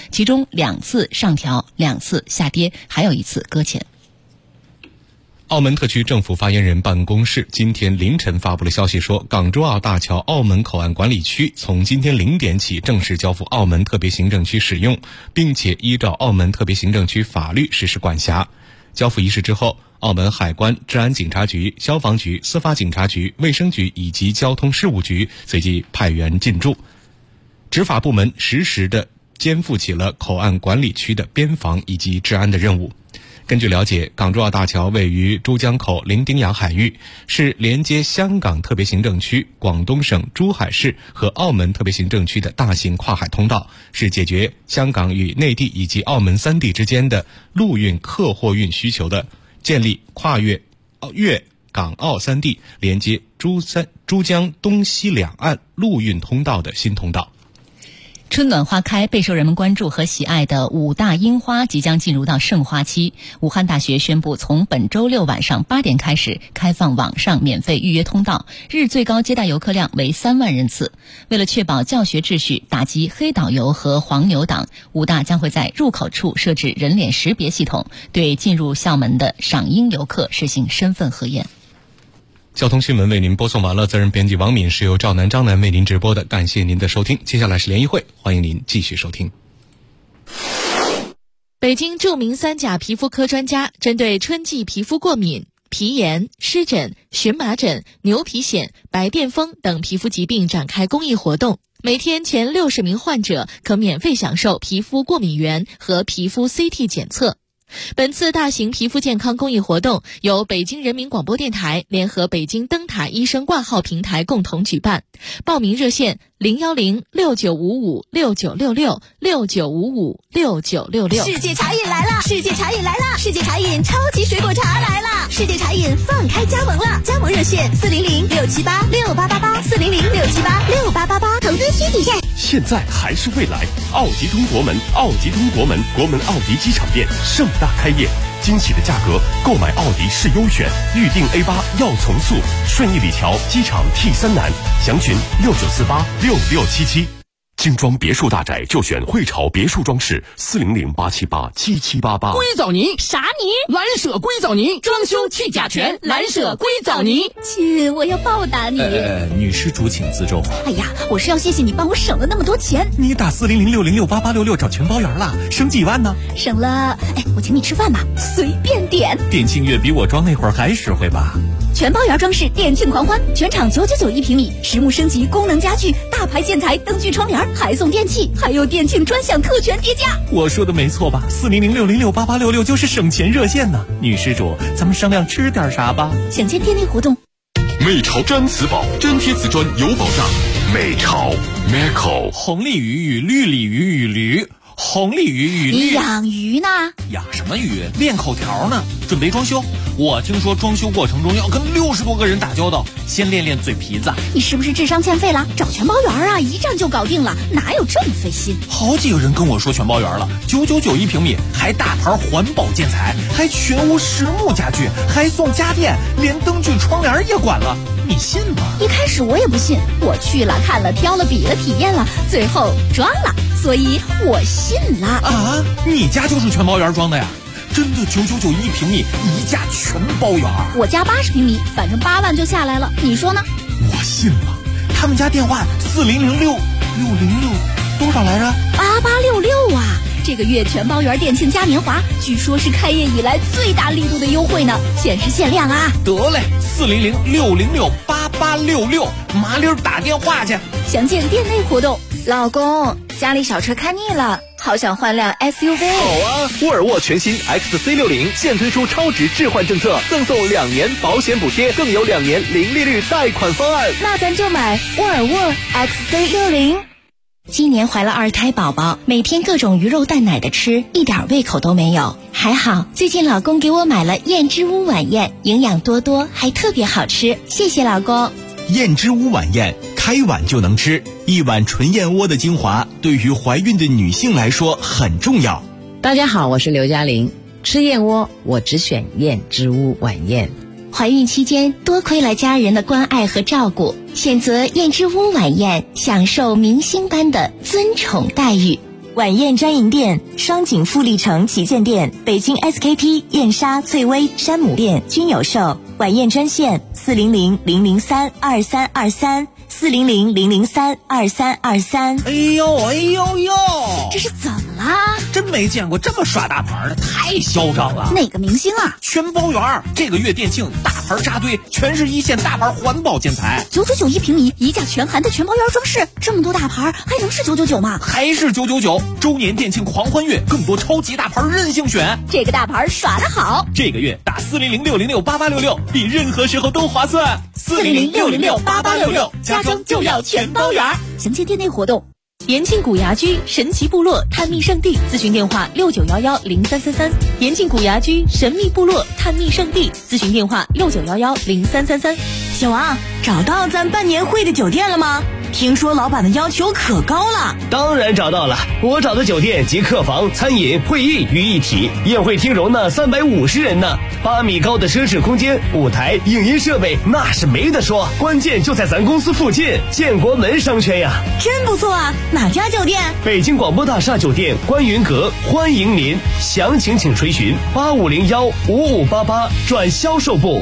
其中2次上调，2次下跌，还有1次搁浅。 澳门特区政府发言人办公室今天凌晨发布了消息说，港珠澳大桥澳门口岸管理区从今天0点起正式交付澳门特别行政区使用，并且依照澳门特别行政区法律实施管辖。交付仪式之后，澳门海关、治安警察局、消防局、司法警察局、卫生局以及交通事务局随即派员进驻，执法部门实时地肩负起了口岸管理区的边防以及治安的任务。根据了解，港珠澳大桥位于珠江口伶仃洋海域，是连接香港特别行政区、广东省珠海市和澳门特别行政区的大型跨海通道，是解决香港与内地以及澳门3地之间的陆运客货运需求的，建立跨越粤港澳3地连接珠江东西两岸陆运通道的新通道。 春暖花开，备受人们关注和喜爱的5大樱花即将进入到盛花期。武汉大学宣布，从本周六晚上8点开始开放网上免费预约通道，日最高接待游客量为3万人次。为了确保教学秩序，打击黑导游和黄牛党，武大将会在入口处设置人脸识别系统，对进入校门的赏樱游客实行身份核验。 交通新闻为您播送完了，责任编辑王敏，是由赵楠、张楠为您直播的，感谢您的收听。接下来是联谊会，欢迎您继续收听。 北京著名3甲皮肤科专家针对春季皮肤过敏、皮炎、湿疹、荨麻疹、牛皮癣、白癜风等皮肤疾病展开公益活动，每天前60名患者可免费享受皮肤过敏原和皮肤 CT 检测。本次大型皮肤健康公益活动由北京人民广播电台联合北京灯塔医生挂号平台共同举办，报名热线010-6955-6966，6955-6966。 世界茶饮来了！世界茶饮来了！世界茶饮超级水果茶来了！世界茶饮放开加盟了，加盟热线400-678-6888，400-678-6888，投资需体现。 现在还是未来，奥迪通国门，奥迪通国门，国门奥迪机场店盛大开业，惊喜的价格，购买奥迪是优选，预定 A8 要从速，顺义里桥机场 T3南，详询69486677。精装别墅大宅就选汇潮别墅装饰，400-878-7788。 硅藻泥啥泥？ 蓝舍硅藻泥，装修去甲醛，蓝舍硅藻泥。 亲，我要报答你。 女施主请自重。 哎呀，我是要谢谢你帮我省了那么多钱。 你打400-606-8866找全包圆了，省几万呢？ 省了，我请你吃饭吧，随便点。 店庆月比我装那会儿还实惠吧？ 全包圆装饰店庆狂欢，全场999一平米，实木升级，功能家具，大牌建材，灯具窗帘，还送电器，还有店庆专享特权叠加。 我说的没错吧？400-606-8866就是省钱热线呢。女施主，咱们商量吃点啥吧？ 想见店内活动。 美潮粘瓷宝，粘贴瓷砖有保障。美潮 Meco。 红鲤鱼与绿鲤鱼与驴。红鲤鱼与绿。 你养鱼呢？ 养什么鱼？练口条呢。准备装修。我听说装修过程中要跟60多个人打交道，先练练嘴皮子。 你是不是智商欠费了？找全包圆啊，一站就搞定了，哪有这么费心？ 好几个人跟我说全包圆了，999一平米，还大牌环保建材，还全屋实木家具，还送家电，连灯具窗帘也管了，你信吗？ 一开始我也不信，我去了看了挑了比了体验了，最后装了，所以我信了。 啊，你家就是全包圆装的呀？真的999一平米，一价全包圆。 我家80平米，反正8万就下来了，你说呢？ 我信了。他们家电话4006606多少来着 ？8866啊！这个月全包圆店庆嘉年华，据说是开业以来最大力度的优惠呢，限时限量啊！ 得嘞，400-606-8866，麻溜打电话去。 详见店内活动。 老公，家里小车看腻了，好想换辆 SUV。 好啊，沃尔沃全新 XC60现推出超值置换政策，赠送2年保险补贴，更有2年零利率贷款方案。 那咱就买沃尔沃 XC60。 今年怀了2胎宝宝，每天各种鱼肉蛋奶的吃，一点胃口都没有。还好最近老公给我买了燕之屋晚宴，营养多多，还特别好吃，谢谢老公。 燕之屋晚宴，开碗就能吃，一碗纯燕窝的精华，对于怀孕的女性来说很重要。 大家好，我是刘嘉玲，吃燕窝我只选燕之屋晚宴。 怀孕期间多亏了家人的关爱和照顾，选择燕之屋晚宴，享受明星般的尊宠待遇。 晚宴专营店、双井富力城旗舰店、北京 SKP、燕莎、翠微、山姆店均有售。晚宴专线400-003-2323，400-003-2323。 哎呦， 这是怎么啦？ 真没见过这么耍大牌的，太嚣张了！ 哪个明星啊？ 全包圆，这个月店庆大牌扎堆，全是一线大牌环保建材 ，999一平米，一价全含的全包圆装饰，这么多大牌还能是999吗？ 还是999！周年店庆狂欢月，更多超级大牌任性选， 这个大牌耍得好！ 这个月打400-606-8866，比任何时候都划算。 400-606-8866，家装就要全包圆。详见店内活动。 延庆古牙居神奇部落探秘圣地，咨询电话69110333。延庆古牙居神秘部落探秘圣地，咨询电话69110333。 小王，找到咱办年会的酒店了吗？听说老板的要求可高了。 当然找到了，我找的酒店集客房、餐饮、会议于一体，宴会厅容纳350人呢，8米高的奢侈空间，舞台、影音设备那是没得说，关键就在咱公司附近，建国门商圈呀。 真不错啊！哪家酒店？ 北京广播大厦酒店观云阁，欢迎您，详情请垂询8501-5588转销售部。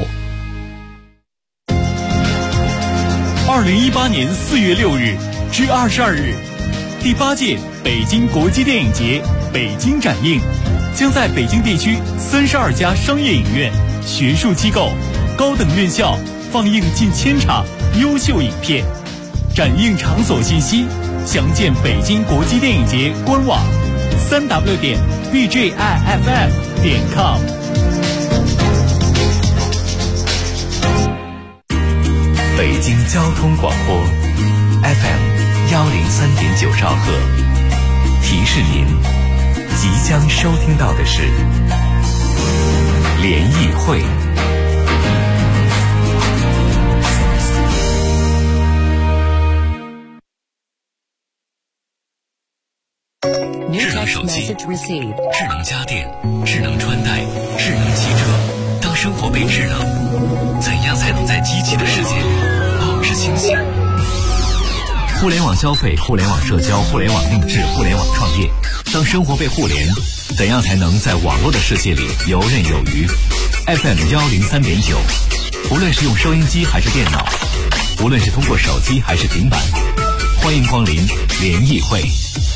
2018年4月6日至22日，第8届北京国际电影节北京展映将在北京地区32家商业影院、学术机构、高等院校放映近1000场优秀影片。展映场所信息详见北京国际电影节官网3w.bjiff.com。 北京交通广播 FM103.9兆赫，提示您即将收听到的是联谊会。智能手机、智能家电、智能穿戴、智能汽车。当生活被智能，怎样才能在机器的世界里保持清醒？互联网消费、互联网社交、互联网定制、互联网创业。当生活被互联，怎样才能在网络的世界里游刃有余？ FM103.9，无论是用收音机还是电脑，无论是通过手机还是平板，欢迎光临联谊会。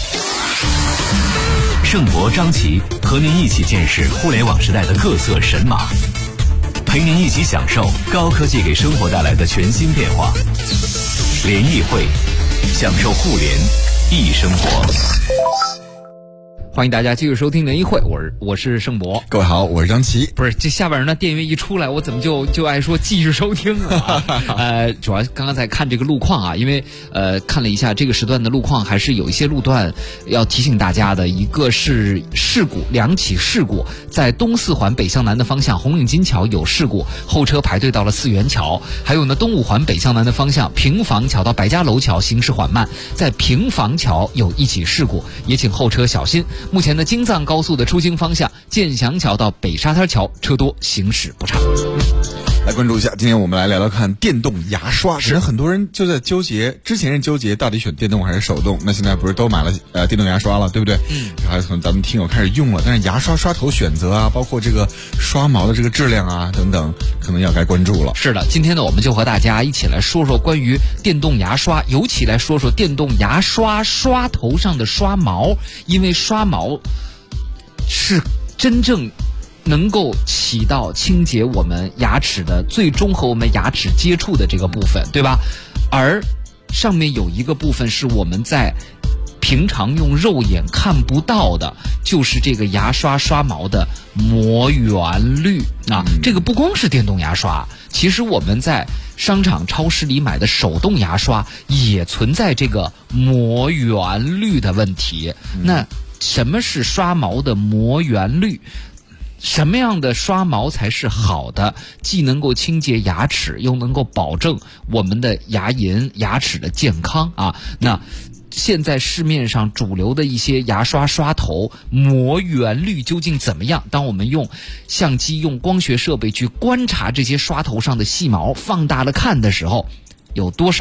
盛博、张琪和您一起见识互联网时代的各色神马，陪您一起享受高科技给生活带来的全新变化。联谊会，享受互联易生活。 欢迎大家继续收听联谊会，我是盛博。 各位好，我是张琪。 不是，这下边呢电乐一出来，我怎么就爱说继续收听了主要刚刚在看这个路况啊，因为看了一下这个时段的路况，还是有一些路段要提醒大家的。一个是事故，两起事故，在东四环北向南的方向红领巾桥有事故，后车排队到了四元桥。还有呢，东五环北向南的方向平房桥到白家楼桥行驶缓慢，在平房桥有一起事故，也请后车小心。目前的京藏高速的出京方向建祥桥到北沙滩桥车多，行驶不畅。 来关注一下，今天我们来聊聊看电动牙刷。可能很多人就在纠结，之前是纠结到底选电动还是手动，那现在不是都买了电动牙刷了，对不对？还有可能咱们听友开始用了，但是牙刷刷头选择啊，包括这个刷毛的这个质量啊等等，可能要该关注了。 是的，今天呢，我们就和大家一起来说说关于电动牙刷，尤其来说说电动牙刷刷头上的刷毛，因为刷毛是真正能够起到清洁我们牙齿的最终和我们牙齿接触的这个部分，对吧？而上面有一个部分是我们在平常用肉眼看不到的，就是这个牙刷刷毛的膜原率啊。这个不光是电动牙刷，其实我们在商场超市里买的手动牙刷也存在这个膜原率的问题。那什么是刷毛的膜原率？什么样的刷毛才是好的，既能够清洁牙齿，又能够保证我们的牙龈、牙齿的健康啊？那现在市面上主流的一些牙刷刷头膜原率究竟怎么样？当我们用相机、用光学设备去观察这些刷头上的细毛，放大了看的时候，有多少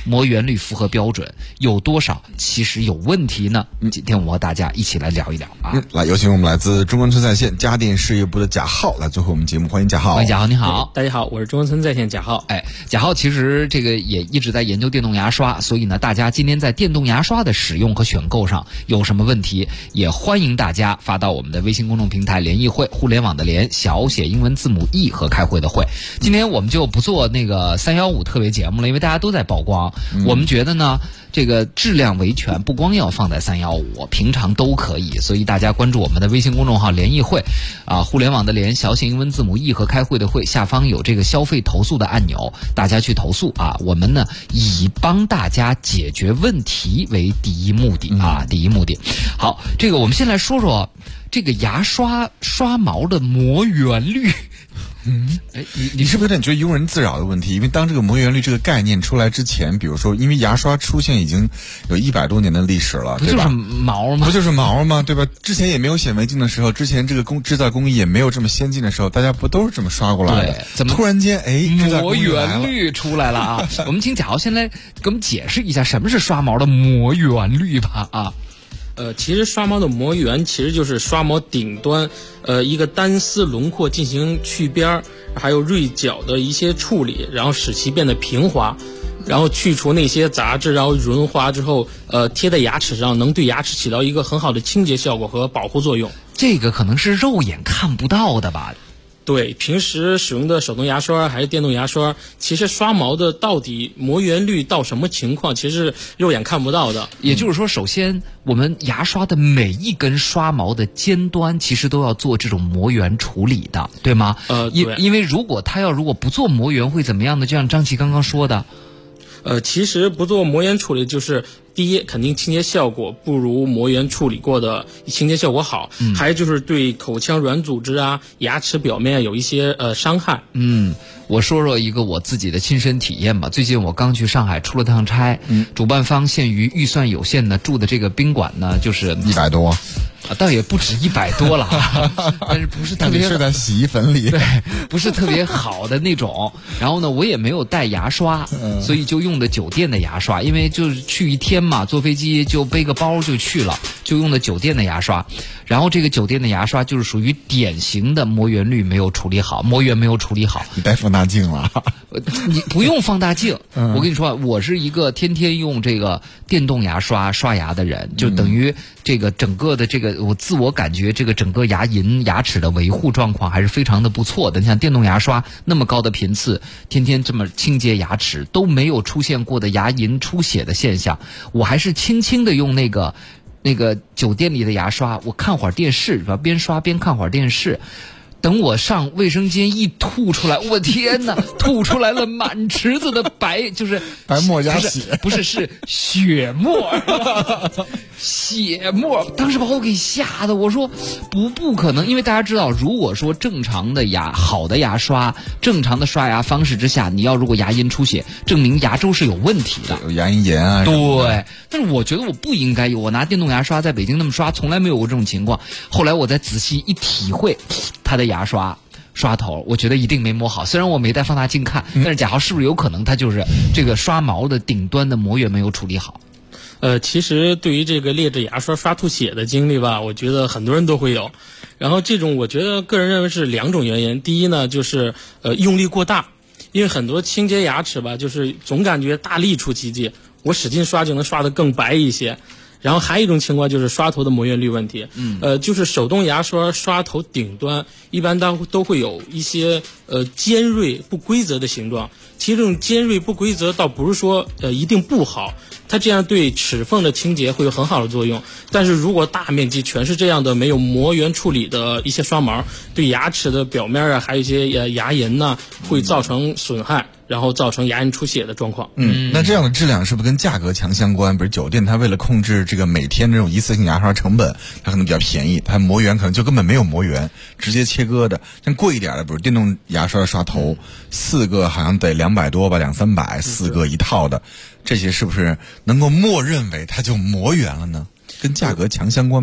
磨圆率符合标准，有多少其实有问题呢？今天我和大家一起来聊一聊啊。 来，有请我们来自中关村在线家电事业部的贾浩来最后我们节目，欢迎贾浩。 欢迎贾浩，你好。 大家好，我是中关村在线贾浩。 贾浩其实这个也一直在研究电动牙刷，所以呢，大家今天在电动牙刷的使用和选购上有什么问题，也欢迎大家发到我们的微信公众平台联谊会，互联网的联，小写英文字母 E 和开会的会。今天我们就不做那个315特别节目了，因为大家都在曝光。我们觉得呢，这个质量维权不光要放在315，平常都可以，所以大家关注我们的微信公众号联谊会互联网的联，小写英文字母 E 和开会的会，下方有这个消费投诉的按钮，大家去投诉我们呢以帮大家解决问题为第一目的第一目的。好，这个我们先来说说这个牙刷刷毛的磨圆率。 你是不是有点觉得庸人自扰的问题？因为当这个磨圆率这个概念出来之前，比如说，因为牙刷出现已经有100多年的历史了， 不就是毛吗？ 不就是毛吗？对吧？之前也没有显微镜的时候，之前这个制造工艺也没有这么先进的时候，大家不都是这么刷过来的？ 怎么突然间磨圆率出来了啊？我们请贾浩先来给我们解释一下什么是刷毛的磨圆率吧其实刷毛的磨圆其实就是刷毛顶端一个单丝轮廓进行去边，还有锐角的一些处理，然后使其变得平滑，然后去除那些杂质，然后润滑之后贴在牙齿上，能对牙齿起到一个很好的清洁效果和保护作用。 这个可能是肉眼看不到的吧？ 对，平时使用的手动牙刷还是电动牙刷，其实刷毛的到底磨圆率到什么情况，其实是肉眼看不到的。 也就是说，首先我们牙刷的每一根刷毛的尖端其实都要做这种磨圆处理的，对吗？因为如果不做磨圆会怎么样呢？就像张琪刚刚说的， 其实不做磨圆处理，就是第一，肯定清洁效果不如磨圆处理过的清洁效果好，还有就是对口腔软组织牙齿表面有一些伤害。 我说说一个我自己的亲身体验吧。最近我刚去上海出了趟差，主办方限于预算有限呢，住的这个宾馆呢就是 100多。 倒也不止100多了但是不是特别睡在洗衣粉里， 对，不是特别好的那种。然后呢，我也没有带牙刷，所以就用的酒店的牙刷，因为就是去一天嘛，坐飞机就背个包就去了，就用的酒店的牙刷。然后这个酒店的牙刷就是属于典型的磨圆率没有处理好，磨圆没有处理好。 你带放大镜了？ 你不用放大镜。我跟你说，我是一个天天用这个电动牙刷刷牙的人，就等于这个整个的这个我自我感觉这个整个牙龈牙齿的维护状况还是非常的不错的。你像电动牙刷那么高的频次，天天这么清洁牙齿都没有出现过的牙龈出血的现象。我还是轻轻的用那个酒店里的牙刷，我看会儿电视，边刷边看会儿电视。等我上卫生间一吐出来，我天哪，吐出来了满池子的就是白沫加血， 不是是血沫血沫。当时把我给吓得，我说不可能，因为大家知道，如果说正常的好的牙刷，正常的刷牙方式之下，你要如果牙龈出血，证明牙周是有问题的， 有牙龈炎对，但是我觉得我不应该有，我拿电动牙刷在北京那么刷，从来没有过这种情况。后来我再仔细一体会它的牙刷头，我觉得一定没磨好。虽然我没带放大镜看，但是贾浩是不是有可能它就是这个刷毛的顶端的磨圆没有处理好？ 其实对于这个劣质牙刷刷吐血的经历吧，我觉得很多人都会有。然后这种我觉得个人认为是2种原因。第一呢，就是用力过大，因为很多清洁牙齿吧，就是总感觉大力出奇迹，我使劲刷就能刷得更白一些。然后还有一种情况就是刷头的磨圆率问题，就是手动牙刷刷头顶端一般都会有一些尖锐不规则的形状。其实这种尖锐不规则倒不是说一定不好，它这样对齿缝的清洁会有很好的作用。但是如果大面积全是这样的没有磨圆处理的一些刷毛，对牙齿的表面还有一些牙龈呢，会造成损害，然后造成牙龈出血的状况。 那这样的质量是不是跟价格强相关？比如酒店它为了控制这个每天这种一次性牙刷成本，它可能比较便宜，它磨圆可能就根本没有磨圆，直接切割的。像贵一点的，比如电动牙刷的刷头，4个好像得200多吧，200-300，4个一套的，这些是不是能够默认为它就磨圆了呢？跟价格强相关吗？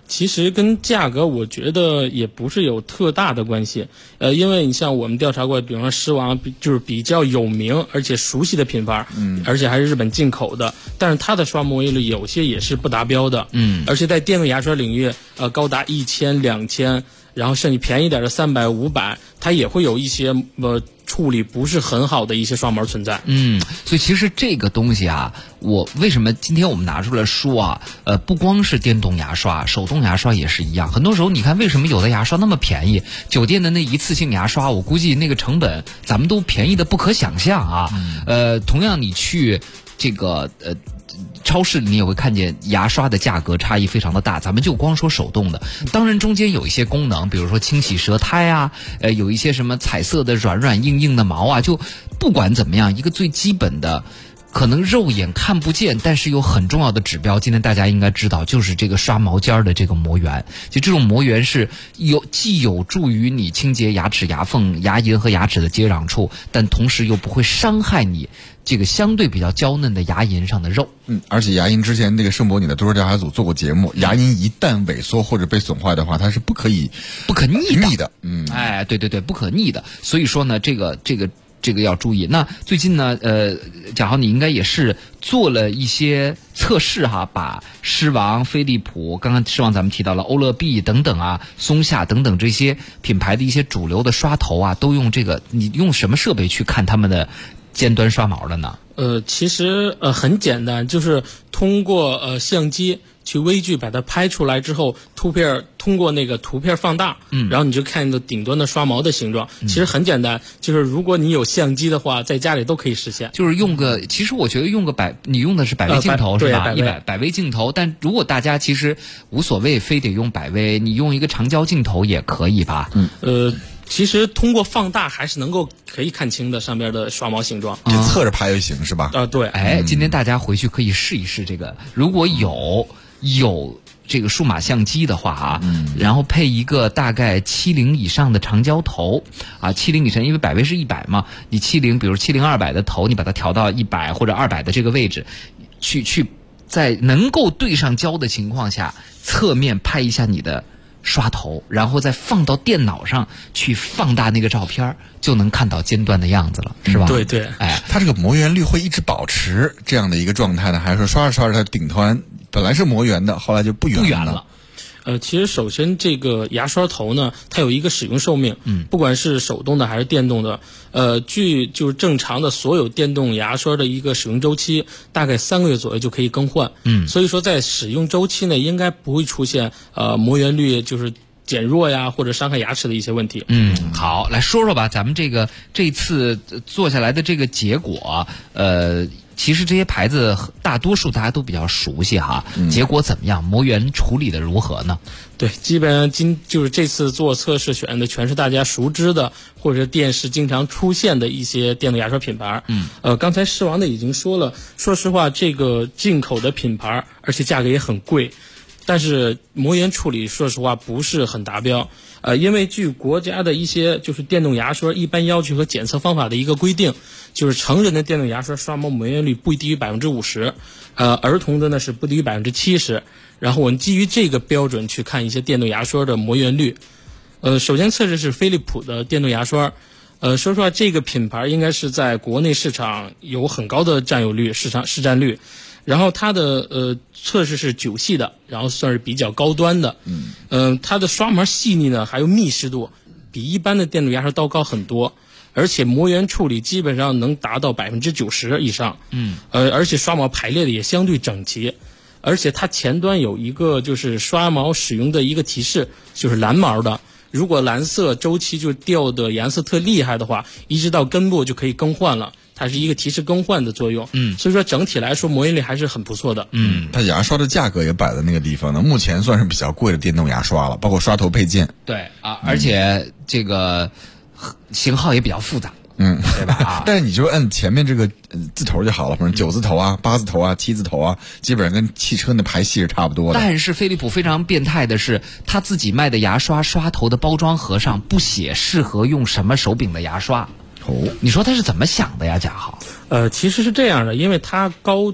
其实跟价格我觉得也不是有特大的关系，因为你像我们调查过，比方说狮王就是比较有名而且熟悉的品牌，而且还是日本进口的，但是它的刷磨率有些也是不达标的，而且在电动牙刷领域，高达1000、2000，然后甚至便宜点的300、500，它也会有一些处理不是很好的一些刷毛存在。 所以其实这个东西啊，我为什么今天我们拿出来说啊？不光是电动牙刷，手动牙刷也是一样。很多时候你看，为什么有的牙刷那么便宜？酒店的那一次性牙刷，我估计那个成本咱们都便宜的不可想象啊。同样你去这个超市里你也会看见牙刷的价格差异非常的大，咱们就光说手动的，当然中间有一些功能，比如说清洗舌苔啊，有一些什么彩色的软软硬硬的毛啊，就不管怎么样，一个最基本的可能肉眼看不见但是有很重要的指标，今天大家应该知道，就是这个刷毛尖的这个膜源。就这种膜源是既有助于你清洁牙齿、牙缝、牙龈和牙齿的接壤处，但同时又不会伤害你这个相对比较娇嫩的牙龈上的肉。 而且牙龈之前那个圣博你的多数调查组做过节目，牙龈一旦萎缩或者被损坏的话，它是不可逆的。 对，不可逆的。所以说呢，这个要注意。那最近呢，贾豪你应该也是做了一些测试哈，把狮王、飞利浦，刚刚狮王咱们提到了欧乐 B 等等啊，松下等等这些品牌的一些主流的刷头啊，都用这个，你用什么设备去看他们的尖端刷毛的呢？ 其实很简单，就是通过相机去微距把它拍出来之后，通过那个图片放大，然后你就看到顶端的刷毛的形状。其实很简单，就是如果你有相机的话，在家里都可以实现。 就是其实我觉得你用的是百微镜头是吧？百微镜头，但如果大家其实无所谓，非得用百微，你用一个长焦镜头也可以吧？ 其实通过放大还是可以看清的上边的刷毛形状， 就侧着拍就行是吧？ 对。 今天大家回去可以试一试这个，如果有这个数码相机的话啊，然后配一个大概70以上的长焦头啊，70以上，因为百微是100嘛，你比如70-200的头，你把它调到100或者200的这个位置，去在能够对上焦的情况下，侧面拍一下你的刷头，然后再放到电脑上去放大那个照片，就能看到尖端的样子了，是吧？ 对。 它这个膜源率会一直保持这样的一个状态呢，还是说刷着刷着它顶端本来是膜源的，后来就不圆了？ 其实首先这个牙刷头呢，它有一个使用寿命，不管是手动的还是电动的，据就是正常的所有电动牙刷的一个使用周期，大概3个月左右就可以更换。所以说在使用周期内应该不会出现膜源率就是减弱呀或者伤害牙齿的一些问题。 好，来说说吧，咱们这次做下来的这个结果，其实这些牌子大多数大家都比较熟悉哈，结果怎么样？膜源处理的如何呢？ 对，基本上就是这次做测试选的全是大家熟知的或者电视经常出现的一些电动牙刷品牌。刚才狮王的已经说了，说实话，这个进口的品牌，而且价格也很贵，但是膜源处理说实话不是很达标。因为据国家的一些就是电动牙刷一般要求和检测方法的一个规定，就是成人的电动牙刷刷毛膜源率不低于50%，儿童的呢是不低于70%。然后我们基于这个标准去看一些电动牙刷的膜源率。首先测试是飞利浦的电动牙刷。说实话，这个品牌应该是在国内市场有很高的占有率，市占率。然后它的测试是9系的，然后算是比较高端的。它的刷毛细腻呢，还有密实度，比一般的电动牙刷都高很多，而且膜源处理基本上能达到90%以上。而且刷毛排列的也相对整齐，而且它前端有一个就是刷毛使用的一个提示，就是蓝毛的。如果蓝色周期就掉的颜色特厉害的话，一直到根部就可以更换了，它是一个提示更换的作用。所以说整体来说膜源率还是很不错的。 它牙刷的价格也摆在那个地方呢，目前算是比较贵的电动牙刷了，包括刷头配件。 对啊，而且这个型号也比较复杂。对吧？ 但是你就按前面这个字头就好了，反正9字头啊、8字头啊、7字头啊，基本上跟汽车那排系是差不多的。 但是飞利浦非常变态的是，他自己卖的牙刷刷头的包装盒上不写适合用什么手柄的牙刷。你说他是怎么想的呀，贾浩？ 其实是这样的，因为它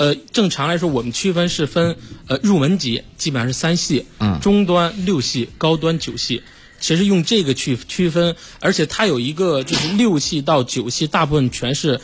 正常来说我们区分是分入门级基本上是3系，中端6系，高端9系。其实用这个去区分，而且它有一个就是6系到9系大部分全是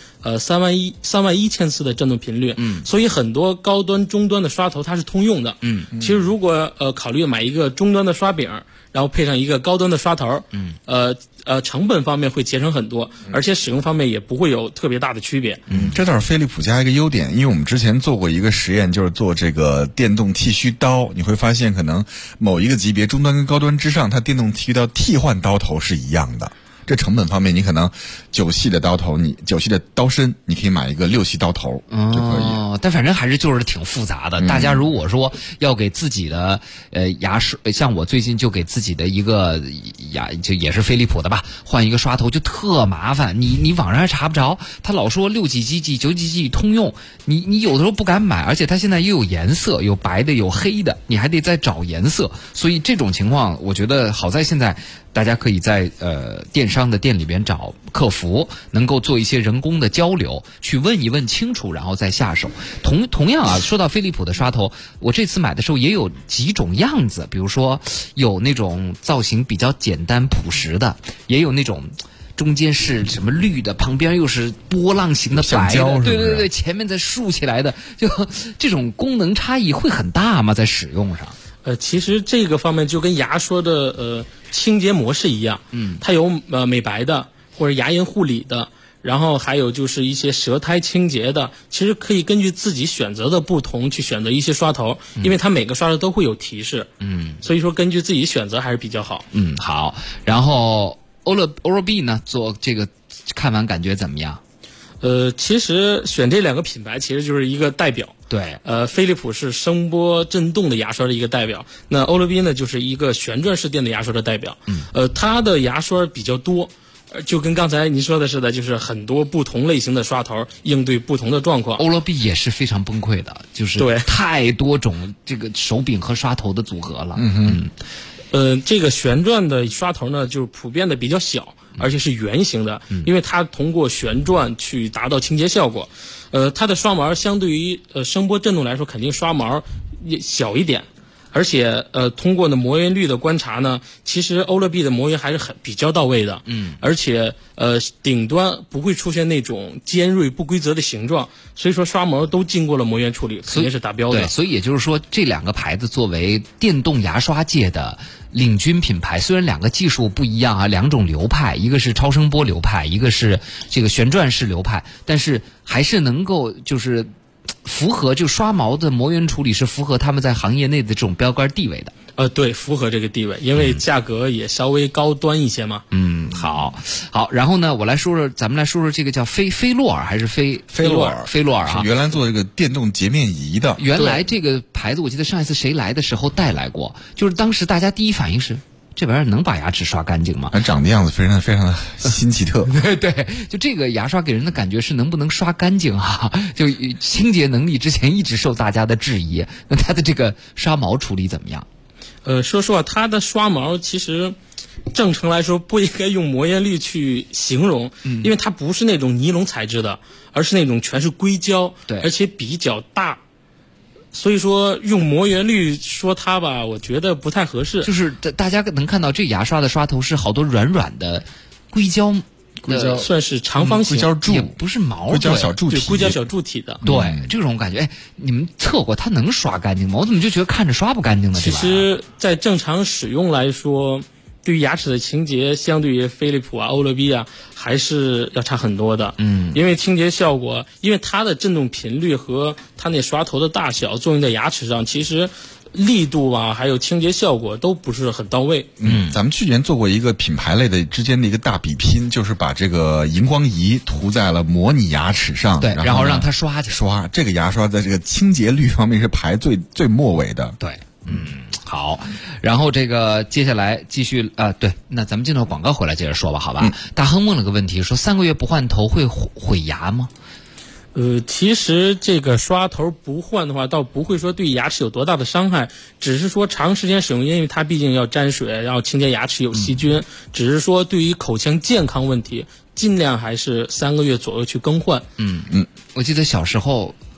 31000次的振动频率，所以很多高端中端的刷头它是通用的。其实如果考虑买一个中端的刷柄，然后配上一个高端的刷头，成本方面会节省很多，而且使用方面也不会有特别大的区别。 这倒是飞利浦家一个优点，因为我们之前做过一个实验，就是做这个电动剃须刀，你会发现可能某一个级别中端跟高端之上，它电动剃须刀替换刀头是一样的。这成本方面，你可能9系的刀头，你9系的刀身，你可以买一个6系刀头就可以。 但反正还是就是挺复杂的。大家如果说要给自己的牙刷，像我最近就给自己的一个就也是飞利浦的吧，换一个刷头就特麻烦。你网上还查不着，他老说6几几几9几几通用，你有的时候不敢买，而且它现在又有颜色，有白的有黑的，你还得再找颜色。所以这种情况，我觉得好在现在大家可以在电商的店里边找客服，能够做一些人工的交流，去问一问清楚，然后再下手。同样啊，说到飞利浦的刷头，我这次买的时候也有几种样子，比如说有那种造型比较简单朴实的，也有那种中间是什么绿的，旁边又是波浪形的白的，对，前面再竖起来的，就这种功能差异会很大吗？在使用上？ 其实这个方面就跟牙刷的清洁模式一样，它有美白的或者牙龈护理的，然后还有就是一些舌苔清洁的，其实可以根据自己选择的不同去选择一些刷头，因为它每个刷头都会有提示，所以说根据自己选择还是比较好。 好。然后Oral-B 呢，做这个看完感觉怎么样？ 其实选这2个品牌其实就是一个代表。 对， 飞利浦是声波振动的牙刷的一个代表，那 Oral-B 呢就是一个旋转式电的牙刷的代表。它的牙刷比较多，就跟刚才您说的似的，就是很多不同类型的刷头应对不同的状况。 Oral-B 也是非常崩溃的，就是对太多种这个手柄和刷头的组合了。 这个旋转的刷头呢，就是普遍的比较小，而且是圆形的，因为它通过旋转去达到清洁效果。它的刷毛相对于声波振动来说，肯定刷毛也小一点，而且通过呢磨圆率的观察呢，其实Oral-B的磨圆还是比较到位的，而且顶端不会出现那种尖锐不规则的形状，所以说刷毛都经过了磨圆处理，肯定是达标的。 对，所以也就是说，这2个牌子作为电动牙刷界的领军品牌，虽然2个技术不一样啊，2种流派，一个是超声波流派，一个是这个旋转式流派，但是还是能够就是符合就刷毛的磨圆处理是符合他们在行业内的这种标杆地位的。 对，符合这个地位，因为价格也稍微高端一些嘛。 好。然后呢，咱们来说说这个叫菲洛尔还是菲洛尔啊？ 原来做这个电动洁面仪的。 原来这个牌子，我记得上一次谁来的时候带来过，就是当时大家第一反应是，这玩意儿能把牙齿刷干净吗？ 长的样子非常非常的新奇特。 对，就这个牙刷给人的感觉是能不能刷干净啊？就清洁能力之前一直受大家的质疑，那它的这个刷毛处理怎么样？ 说实话，它的刷毛其实正常来说不应该用磨圆率去形容，因为它不是那种尼龙材质的，而是那种全是硅胶， 对， 而且比较大。所以说用磨圆率说它吧，我觉得不太合适。 就是大家能看到这牙刷的刷头是好多软软的硅胶， 算是长方形， 硅胶柱， 也不是毛， 硅胶小柱体， 硅胶小柱体的。 对，这种感觉，你们测过它能刷干净吗？我怎么就觉得看着刷不干净呢？ 其实，在正常使用来说，对于牙齿的清洁，相对于飞利浦啊、Oral-B啊，还是要差很多的。因为清洁效果，因为它的振动频率和它那刷头的大小作用在牙齿上，其实力度啊，还有清洁效果都不是很到位。 咱们去年做过一个品牌类的之间的一个大比拼，就是把这个荧光仪涂在了模拟牙齿上， 对，然后让它刷这个牙刷在这个清洁率方面是排最末尾的。 对，好，然后这个接下来继续对，那咱们进到广告回来接着说吧，好吧？大亨问了个问题，说3个月不换头会毁牙吗？ 其实这个刷头不换的话，倒不会说对牙齿有多大的伤害，只是说长时间使用，因为它毕竟要沾水，要清洁牙齿有细菌，只是说对于口腔健康问题，尽量还是3个月左右去更换。 我记得小时候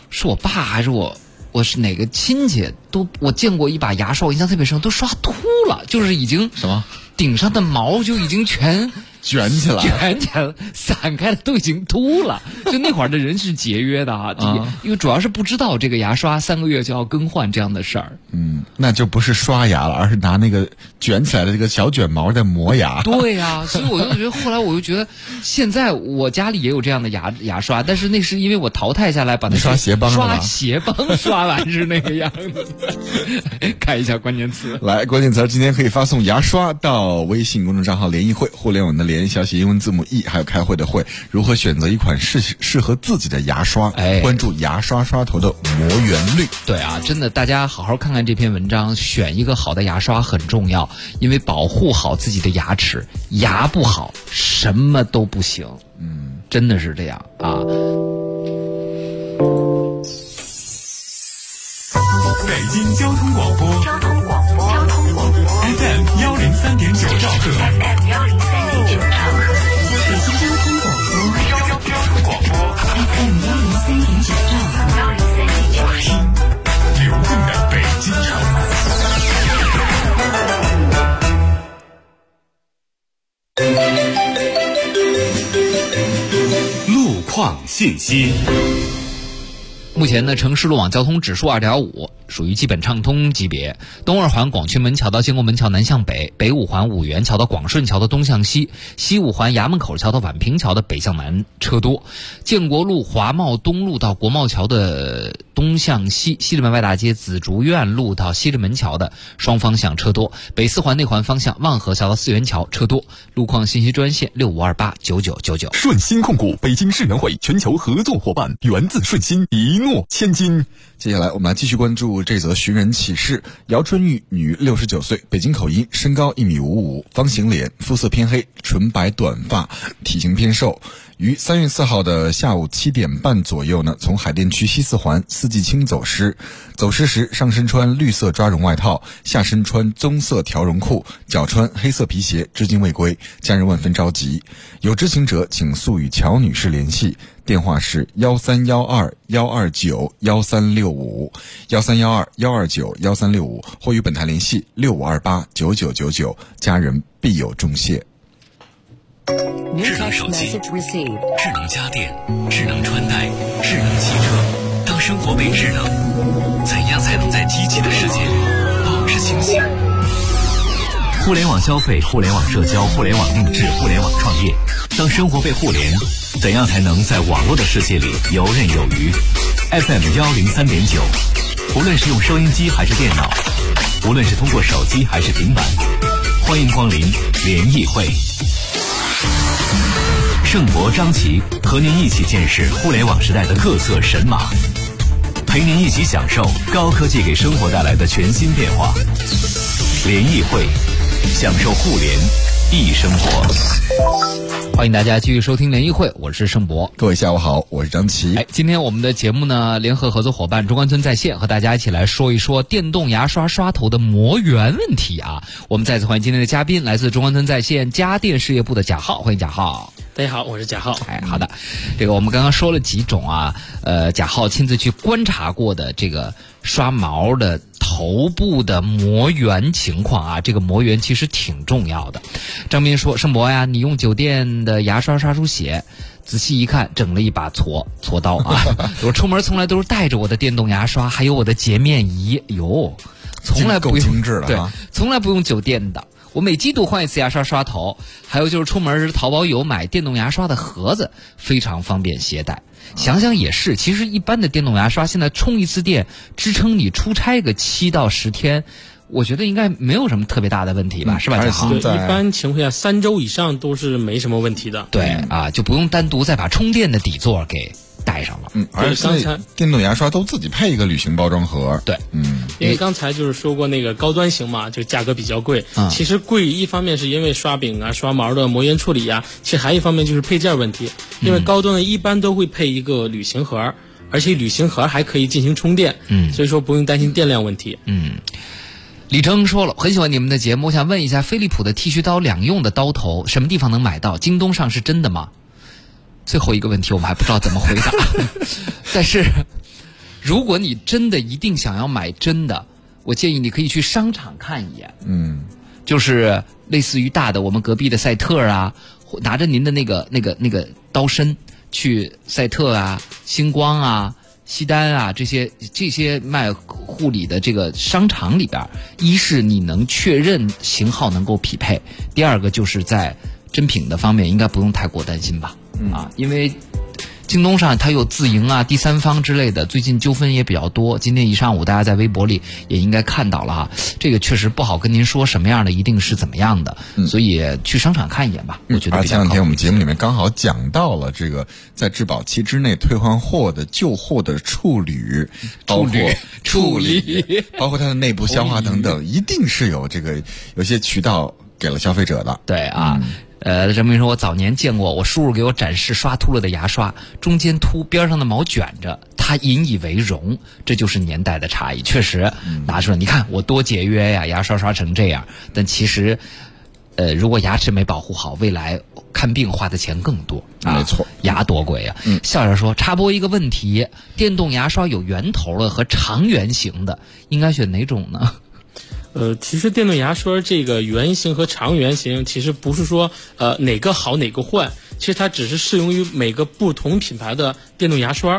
是我爸还是我是哪个亲戚我见过一把牙刷，我印象特别深，都刷秃了，就是已经什么顶上的毛就已经全卷起来了，散开了，都已经秃了。就那会儿的人是节约的啊，因为主要是不知道这个牙刷3个月就要更换这样的事儿。 那就不是刷牙了，而是拿那个卷起来的这个小卷毛在磨牙。 对呀，所以我就觉得，后来我就觉得，现在我家里也有这样的牙刷，但是那是因为我淘汰下来把它刷鞋帮刷完是那个样子。看一下关键词， 来关键词，今天可以发送牙刷到微信公众账号联谊会，互联网的联小写英文字母 E， 还有开会的会，如何选择一款适合自己的牙刷？关注牙刷刷头的磨圆率。 对啊，真的，大家好好看看这篇文章，选一个好的牙刷很重要，因为保护好自己的牙齿，牙不好什么都不行。真的是这样啊。 北京交通广播FM 103.9兆赫，北京交通广播 FM 103.9兆赫，听流动的北京城。 路况信息。 目前呢，城市路网交通指数2.5，属于基本畅通级别。东二环广渠门桥到建国门桥南向北，北五环五原桥到广顺桥的东向西，西五环衙门口桥到宛平桥的北向南车多。建国路华贸东路到国贸桥的东向西，西直门外大街紫竹院路到西直门桥的双方向车多。北四环内环方向望河桥到四元桥车多。路况信息专线65289999。 顺鑫控股北京世园会全球合作伙伴，源自顺鑫，一诺千金。 接下来我们来继续关注这则寻人启事。姚春玉，女，69岁，北京口音，身高1.55米，方形脸，肤色偏黑，纯白短发，体型偏瘦。于3月4号的下午7点半左右呢，从海淀区西四环四季青走失。走失时上身穿绿色抓绒外套，下身穿棕色条绒裤，脚穿黑色皮鞋，至今未归，家人万分着急。有知情者请速与乔女士联系，电话是1312-129-1365，1312-129-1365，或与本台联系65289999，家人必有重谢。 智能手机、智能家电、智能穿戴、智能汽车，当生活被智能，怎样才能在机器的世界里保持清醒？互联网消费、互联网社交、互联网定制、互联网创业，当生活被互联，怎样才能在网络的世界里游刃有余？ FM 103.9，无论是用收音机还是电脑，无论是通过手机还是平板，欢迎光临联谊会。盛博、张琪和您一起见识互联网时代的各色神马，陪您一起享受高科技给生活带来的全新变化。联谊会，享受互联易生活。 欢迎大家继续收听联谊会，我是盛博。 各位下午好，我是张琪。 今天我们的节目呢，联合合作伙伴中关村在线和大家一起来说一说电动牙刷刷头的磨圆问题啊。我们再次欢迎今天的嘉宾，来自中关村在线家电事业部的贾浩，欢迎贾浩。 大家好，我是贾浩。 好的，这个我们刚刚说了几种啊，贾浩亲自去观察过的这个刷毛的头部的磨圆情况啊，这个磨圆其实挺重要的。张斌说，盛博呀，你用酒店的牙刷刷出血，仔细一看，整了一把锉刀啊！我出门从来都是带着我的电动牙刷，还有我的洁面仪，从来不用精致了， 对，从来不用酒店的。我每季度换一次牙刷刷头，还有就是出门时淘宝有买电动牙刷的盒子，非常方便携带。想想也是，其实一般的电动牙刷现在充一次电，支撑你出差个7到10天，我觉得应该没有什么特别大的问题吧，是吧？ 对，一般情况下3周以上都是没什么问题的。 对啊，就不用单独再把充电的底座给带上了。 而且刚才电动牙刷都自己配一个旅行包装盒。 对， 因为刚才就是说过那个高端型嘛，就价格比较贵。其实贵一方面是因为刷柄啊、刷毛的磨圆处理啊，其实还一方面就是配件问题。因为高端的一般都会配一个旅行盒，而且旅行盒还可以进行充电。所以说不用担心电量问题。 李征说了，很喜欢你们的节目，我想问一下，飞利浦的剃须刀2用的刀头什么地方能买到？京东上是真的吗？最后一个问题我们还不知道怎么回答，但是如果你真的一定想要买真的，我建议你可以去商场看一眼。就是类似于大的我们隔壁的赛特啊，拿着您的那个刀身去赛特啊、星光啊、西单啊这些卖护理的这个商场里边，一是你能确认型号能够匹配，第二个就是在真品的方面应该不用太过担心吧。因为京东上它有自营啊、第三方之类的，最近纠纷也比较多。今天一上午大家在微博里也应该看到了哈，这个确实不好跟您说什么样的一定是怎么样的，所以去商场看一眼吧。我觉得比较好。 前两天我们节目里面刚好讲到了这个在质保期之内退换货的旧货的处理，包括它的内部消化等等，一定是有这个有些渠道给了消费者的。 对啊。张明说，我早年见过我叔叔给我展示刷秃了的牙刷，中间秃，边上的毛卷着，他引以为荣，这就是年代的差异。确实拿出来，你看我多节约呀，牙刷刷成这样。但其实如果牙齿没保护好，未来看病花的钱更多。 没错， 牙多贵啊。笑笑说，插播一个问题，电动牙刷有圆头的和长圆形的，应该选哪种呢？ 其实电动牙刷这个圆形和长圆形，其实不是说哪个好哪个坏，其实它只是适用于每个不同品牌的电动牙刷。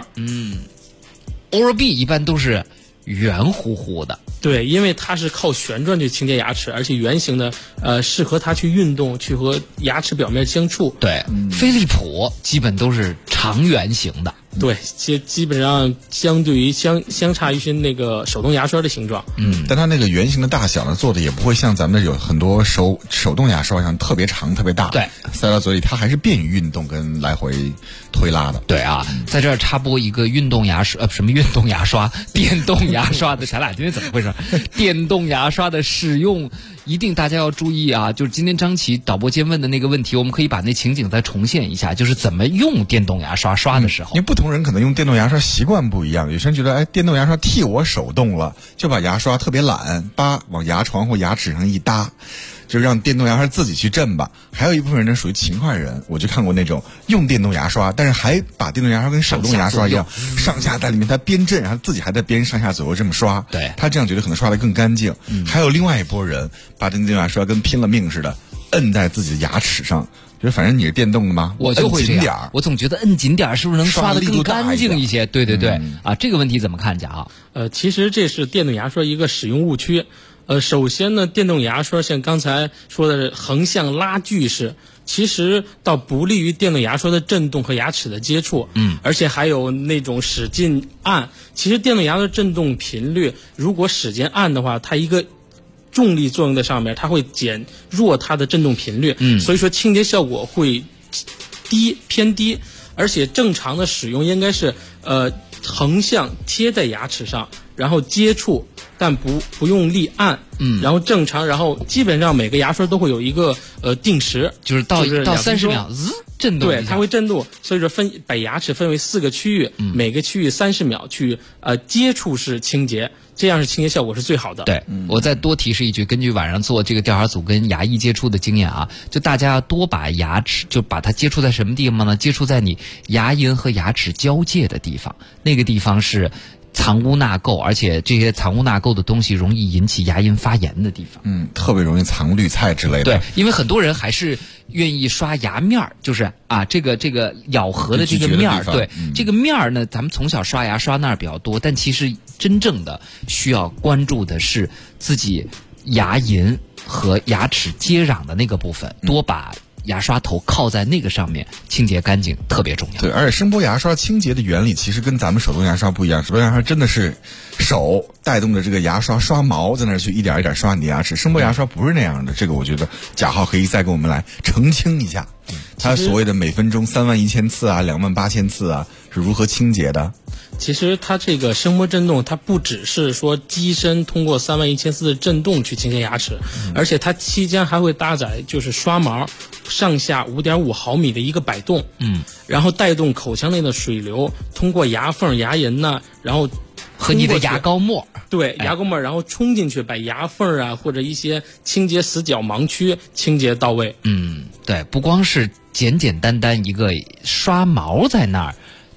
Oral-B 一般都是圆乎乎的。 对，因为它是靠旋转去清洁牙齿，而且圆形的适合它去运动，去和牙齿表面相触。 对，飞利浦基本都是长圆形的。 对，基本上相对于相差一些那个手动牙刷的形状。 但它那个圆形的大小呢，做的也不会像咱们有很多手动牙刷一样特别长特别大。 对， 塞到嘴里它还是便于运动跟来回推拉的。 对啊，在这儿插播一个运动牙刷，什么运动牙刷，电动牙刷的，咱俩今天怎么回事？电动牙刷的使用一定大家要注意啊！就是今天张琪导播间问的那个问题，我们可以把那情景再重现一下，就是怎么用电动牙刷刷的时候。 因为不同人可能用电动牙刷习惯不一样，有些人觉得电动牙刷替我手动了，就把牙刷特别懒，往牙床或牙齿上一搭，就让电动牙刷自己去震吧。还有一部分人属于勤快人，我就看过那种用电动牙刷，但是还把电动牙刷跟手动牙刷一样上下在里面，他边震，然后自己还在边上下左右这么刷。 对， 他这样觉得可能刷得更干净。还有另外一拨人把电动牙刷跟拼了命似的摁在自己的牙齿上，觉得反正你是电动的吗？ 我就会这样。我总觉得摁紧点是不是能刷得更干净一些？对对对，这个问题怎么看贾？ 其实这是电动牙刷一个使用误区。首先呢，电动牙刷像刚才说的横向拉锯式，其实倒不利于电动牙刷的震动和牙齿的接触。而且还有那种使劲按，其实电动牙刷的震动频率，如果使劲按的话，它一个重力作用在上面，它会减弱它的振动频率。所以说清洁效果会偏低，而且正常的使用应该是横向贴在牙齿上，然后接触，但不用力按。然后正常，然后基本上每个牙刷都会有一个定时， 就是到30秒震动， 对，它会震动。所以说把牙齿分为4个区域，每个区域30秒去接触式清洁，这样是清洁效果是最好的。 对，我再多提示一句，根据晚上做这个调查组跟牙医接触的经验啊，就大家要多把牙齿就把它接触在什么地方呢？接触在你牙龈和牙齿交界的地方，那个地方是藏污纳垢，而且这些藏污纳垢的东西容易引起牙龈发炎的地方。 特别容易藏绿菜之类的。 对，因为很多人还是愿意刷牙面儿，就是这个咬合的这个面儿。对，这个面儿呢，咱们从小刷牙刷那儿比较多，但其实真正的需要关注的是自己牙龈和牙齿接壤的那个部分，多把牙刷头靠在那个上面，清洁干净特别重要。 对，而且声波牙刷清洁的原理其实跟咱们手动牙刷不一样，手动牙刷真的是手带动着这个牙刷刷毛在那儿去一点一点刷你的牙齿，声波牙刷不是那样的。这个我觉得贾浩可以再给我们来澄清一下，他所谓的每分钟31000次啊，28000次啊是如何清洁的。 其实它这个声波振动，它不只是说机身通过31000次的振动去清洁牙齿，而且它期间还会搭载就是刷毛上下5.5毫米的一个摆动，然后带动口腔内的水流通过牙缝、牙龈呢，然后和你的牙膏沫， 对，牙膏沫，然后冲进去，把牙缝啊或者一些清洁死角盲区清洁到位。 对，不光是简简单单一个刷毛在那儿，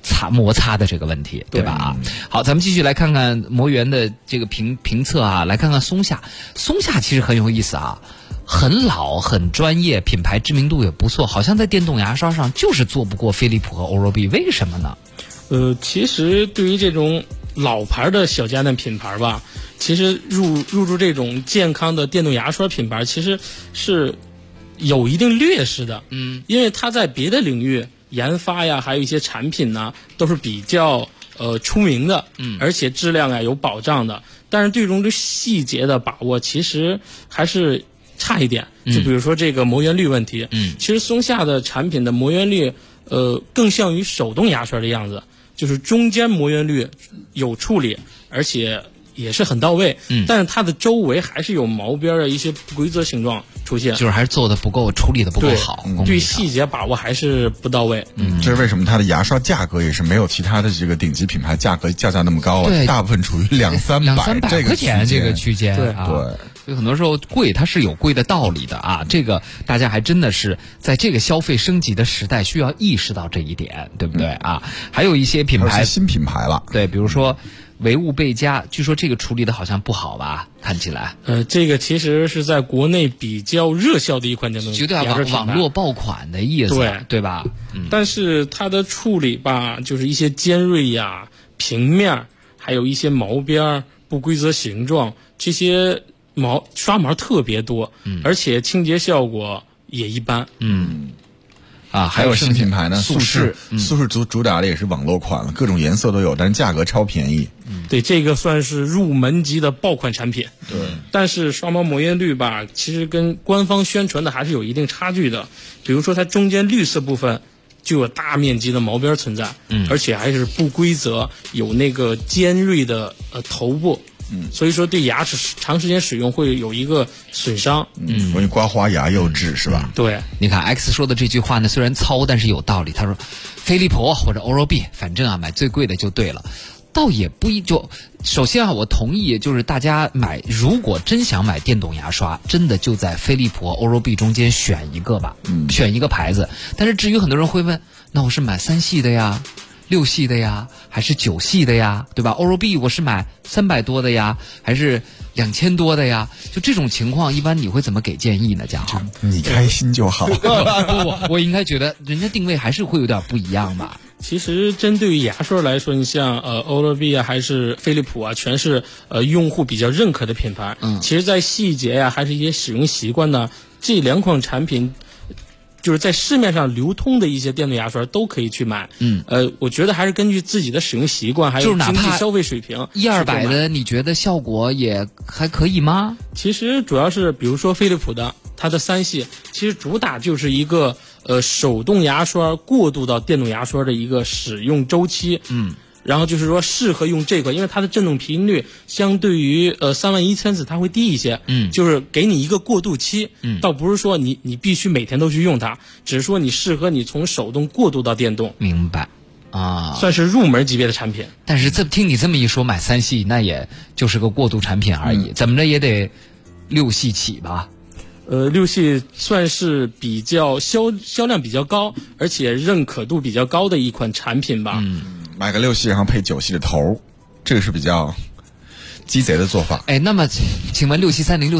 摩擦的这个问题，对吧？好，咱们继续来看看魔源的这个评测啊，来看看松下。松下其实很有意思啊，很老很专业，品牌知名度也不错，好像在电动牙刷上就是做不过飞利浦和 Oral-B， 为什么呢？ 其实对于这种老牌的小家电品牌吧，其实入驻这种健康的电动牙刷品牌，其实是有一定劣势的。因为它在别的领域研发呀，还有一些产品呢，都是比较出名的，而且质量啊有保障的。但是对这种细节的把握，其实还是差一点。就比如说这个磨圆率问题，其实松下的产品的磨圆率，更像于手动牙刷的样子，就是中间磨圆率有处理，而且也是很到位，但是它的周围还是有毛边的一些不规则形状出现， 就是还是做的不够，处理的不够好， 对细节把握还是不到位。 这是为什么它的牙刷价格也是没有其他的这个顶级品牌价那么高啊？ 对， 大部分处于200-300 块钱这个区间。 对， 所以很多时候贵它是有贵的道理的啊，这个大家还真的是在这个消费升级的时代需要意识到这一点，对不对啊？还有一些品牌新品牌了， 对，比如说维物贝佳，据说这个处理的好像不好吧？看起来， 这个其实是在国内比较热销的一款电动牙刷品牌， 有点网络爆款的意思，对吧？ 但是它的处理吧，就是一些尖锐呀、平面，还有一些毛边、不规则形状，这些刷毛特别多，而且清洁效果也一般。 还有新品牌呢，速适主打的也是网络款了，各种颜色都有，但是价格超便宜。 对，这个算是入门级的爆款产品。 对， 但是刷毛磨圆率吧，其实跟官方宣传的还是有一定差距的。比如说它中间绿色部分就有大面积的毛边存在，而且还是不规则，有那个尖锐的头部。所以说对牙齿长时间使用会有一个损伤， 容易刮花牙釉质是吧？ 对， 你看 X 说的这句话呢，虽然糙，但是有道理。他说，飞利浦或者 Oral-B， 反正啊买最贵的就对了。倒也不就首先啊，我同意，就是大家如果真想买电动牙刷，真的就在飞利浦、Oral-B 中间选一个吧，选一个牌子。但是至于很多人会问，那我是买3系的呀，6系的呀，还是9系的呀，对吧 ？Oral-B 我是买300多的呀，还是2000多的呀？就这种情况，一般你会怎么给建议呢？嘉豪， 你开心就好。 我应该觉得人家定位还是会有点不一样吧。 其实针对于牙刷来说，你像Oral-B 啊，还是飞利浦啊，全是用户比较认可的品牌。其实，在细节呀，还是一些使用习惯呢，这2款产品。就是在市面上流通的一些电动牙刷都可以去买，我觉得还是根据自己的使用习惯还有经济消费水平 ，100-200的，你觉得效果也还可以吗？ 其实主要是比如说飞利浦的它的3系，其实主打就是一个手动牙刷过渡到电动牙刷的一个使用周期，然后就是说适合用这个，因为它的振动频率相对于31000次它会低一些，就是给你一个过渡期，倒不是说你必须每天都去用它，只是说你适合你从手动过渡到电动。 明白啊， 算是入门级别的产品。 但是听你这么一说，买3系那也就是个过渡产品而已，怎么着也得6系起吧 ？6系算是比较销量比较高，而且认可度比较高的一款产品吧。 买个6系，然后配9系的头，这个是比较鸡贼的做法。 那么请问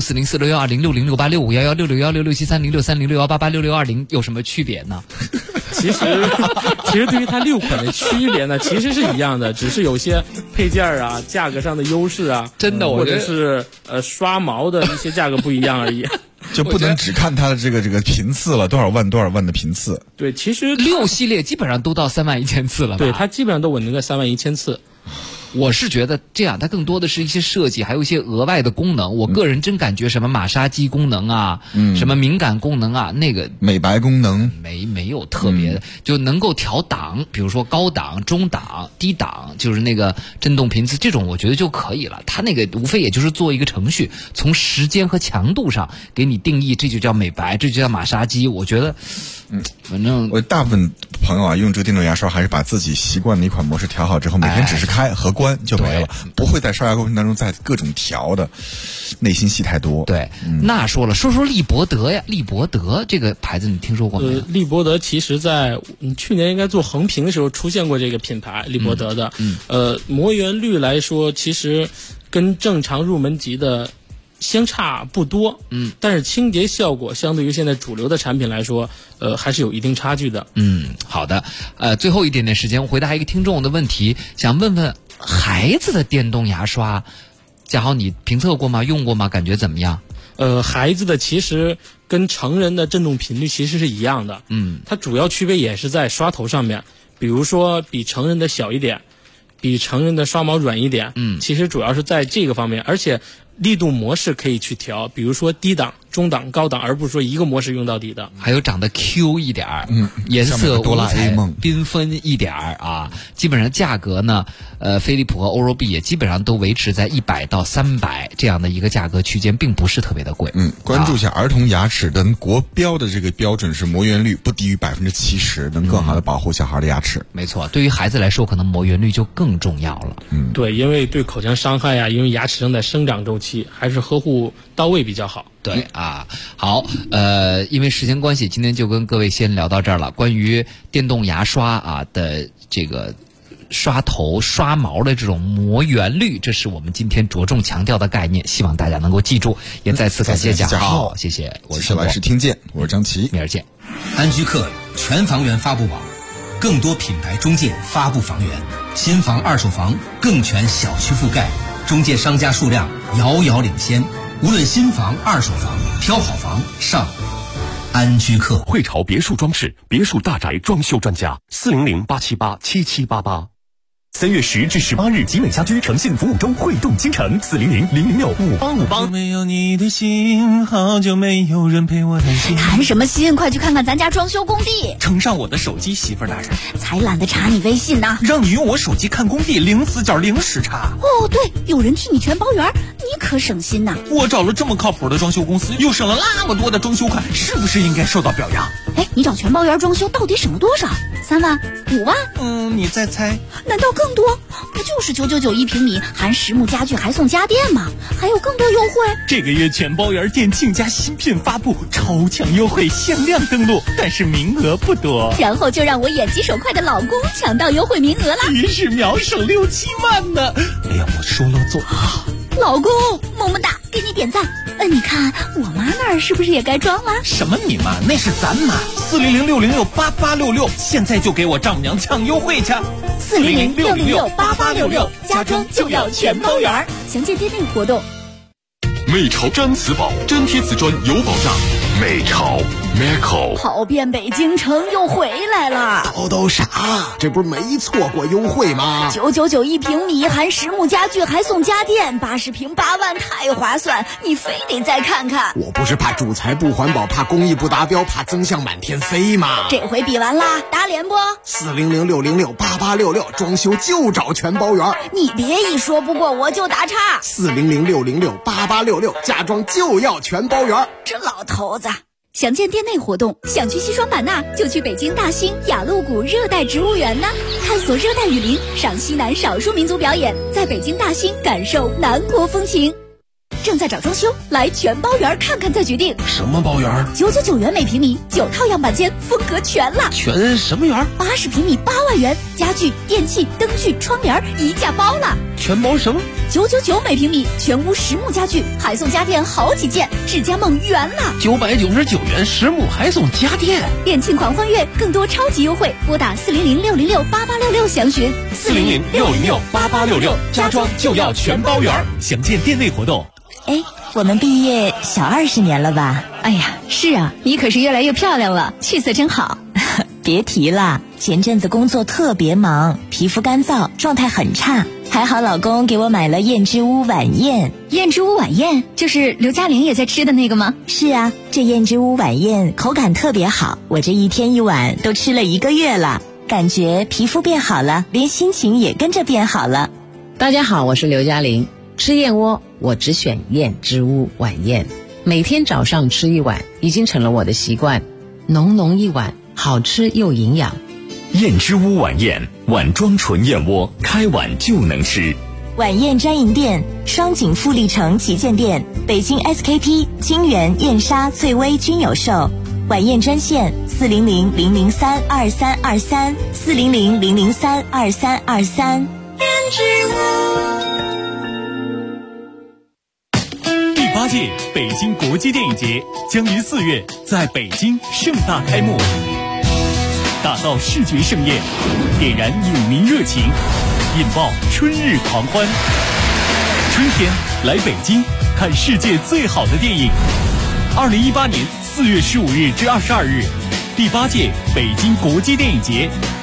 6730640620662166116616161663066306886620有什么区别呢？ 其实对于它6款的区别呢，其实是一样的，只是有些配件啊、价格上的优势啊， 真的， 或者是刷毛的一些价格不一样而已。 就不能只看它的这个频次了，多少万的频次。 对，其实 6系列基本上都到31000次了吧？ 对，它基本上都稳定在31000次。 我是觉得这样，它更多的是一些设计，还有一些额外的功能。我个人真感觉什么马杀鸡功能啊，什么敏感功能啊，那个美白功能没有特别的，就能够调档，比如说高档、中档、低档，就是那个振动频次这种，我觉得就可以了。它那个无非也就是做一个程序，从时间和强度上给你定义，这就叫美白，这就叫马杀鸡。我觉得，反正我大部分朋友啊，用这个电动牙刷还是把自己习惯的一款模式调好之后，每天只是开和关就没了，不会在刷牙过程当中在各种调的，内心戏太多。 对，那说利博德呀，利博德这个牌子你听说过没有？ 利博德其实在去年应该做横屏的时候出现过这个品牌，利博德的。磨圆率来说，其实跟正常入门级的相差不多，但是清洁效果相对于现在主流的产品来说，还是有一定差距的。 好的，最后一点点时间，我回答一个听众的问题，想问问孩子的电动牙刷，嘉豪你评测过吗？用过吗？感觉怎么样？ 孩子的其实跟成人的震动频率其实是一样的，它主要区别也是在刷头上面，比如说比成人的小一点，比成人的刷毛软一点，其实主要是在这个方面，而且力度模式可以去调，比如说低档、中档、高档，而不是说一个模式用到底的。 还有长得 Q 一点儿，颜色五彩缤纷一点儿啊。基本上价格呢，飞利浦和欧若 B 也基本上都维持在100到300这样的一个价格区间，并不是特别的贵。 关注一下儿童牙齿的国标的这个标准是磨圆率不低于70%，能更好的保护小孩的牙齿。 没错，对于孩子来说，可能磨圆率就更重要了。 对，因为对口腔伤害呀，因为牙齿正在生长周期，还是呵护到位比较好。 对啊，好，因为时间关系，今天就跟各位先聊到这儿了。关于电动牙刷啊的这个刷头、刷毛的这种磨圆率，这是我们今天着重强调的概念，希望大家能够记住。也再次感谢嘉豪，谢谢。 我是来是听见，我是张琪， 明儿见。 安居客全房源发布网，更多品牌中介发布房源，新房、二手房更全小区覆盖，中介商家数量遥遥领先。无论新房、二手房，挑好房上安居客。 汇潮别墅装饰，别墅大宅装修专家，400-878-7788。3月10至18日，集美家居诚信服务周会动京城，400-006-5858。 没有你的心，好久没有人陪我谈心。 谈什么心？快去看看咱家装修工地。 呈上我的手机，媳妇儿大人。 才懒得查你微信呢。 让你用我手机看工地，零死角零时差。 哦，对，有人替你全包圆，你可省心呐。 我找了这么靠谱的装修公司，又省了那么多的装修款，是不是应该受到表扬？ 哎，你找全包圆装修到底省了多少？3万、5万？ 你再猜？ 难道更多？不就是999平米，含实木家具还送家电吗？还有更多优惠。 这个月全包圆店庆家新品发布，超强优惠，限量登录，但是名额不多。 然后就让我眼疾手快的老公抢到优惠名额了， 一时秒省6-7万呢！哎呀，我说了做。 老公，么么哒，给你点赞。你看我妈那儿是不是也该装了？ 什么你妈？那是咱妈。400-606-8866，现在就给我丈母娘抢优惠去。 400-606-8866，家装就要全包圆。详见店内活动。 美潮粘瓷宝，粘贴瓷砖有保障。美潮 Meco 跑遍北京城又回来了。 叨啥？这不是没错过优惠吗 ？999平米，含实木家具还送家电，80平8万，太划算！你非得再看看。 我不是怕主材不环保，怕工艺不达标，怕增项满天飞吗？ 这回比完啦，打脸不 ？400-606-8866，装修就找全包圆。 你别一说不过我就打岔。 400-606-8866，家装就要全包圆。 这老头子。详见店内活动，想去西双版纳就去北京大兴雅鹿谷热带植物园呢，探索热带雨林，赏西南少数民族表演，在北京大兴感受南国风情。正在找装修，来全包圆看看再决定。 什么包圆 ？999元每平米，9套样板间，风格全了。 全什么圆 ？80平米8万元，家具、电器、灯具、窗帘一价包了。 全包什么 ？999每平米，全屋实木家具，还送家电好几件，智家梦圆了。 999元实木还送家电， 店庆狂欢月，更多超级优惠，拨打400-606-8866详询。 400-606-8866，家装就要全包圆，详见店内活动。 哎，我们毕业小20年了吧？ 哎呀，是啊，你可是越来越漂亮了，气色真好。 别提了，前阵子工作特别忙，皮肤干燥，状态很差。还好老公给我买了燕之屋晚宴。 燕之屋晚宴就是刘嘉玲也在吃的那个吗？ 是啊，这燕之屋晚宴口感特别好，我这一天一碗都吃了1个月了，感觉皮肤变好了，连心情也跟着变好了。 大家好，我是刘嘉玲。吃燕窝我只选燕之屋晚宴，每天早上吃1碗已经成了我的习惯，浓浓一碗，好吃又营养。 燕之屋晚宴，碗装纯燕窝，开碗就能吃。 晚宴专营店：双井富力城旗舰店、北京 SKP、金源、燕莎、翠微均有售。晚宴专线：400-003-2323，400-003-2323。 第8届北京国际电影节将于4月在北京盛大开幕，打造视觉盛宴，点燃影迷热情，引爆春日狂欢。春天来北京看世界最好的电影。2018年4月15日至22日，第8届北京国际电影节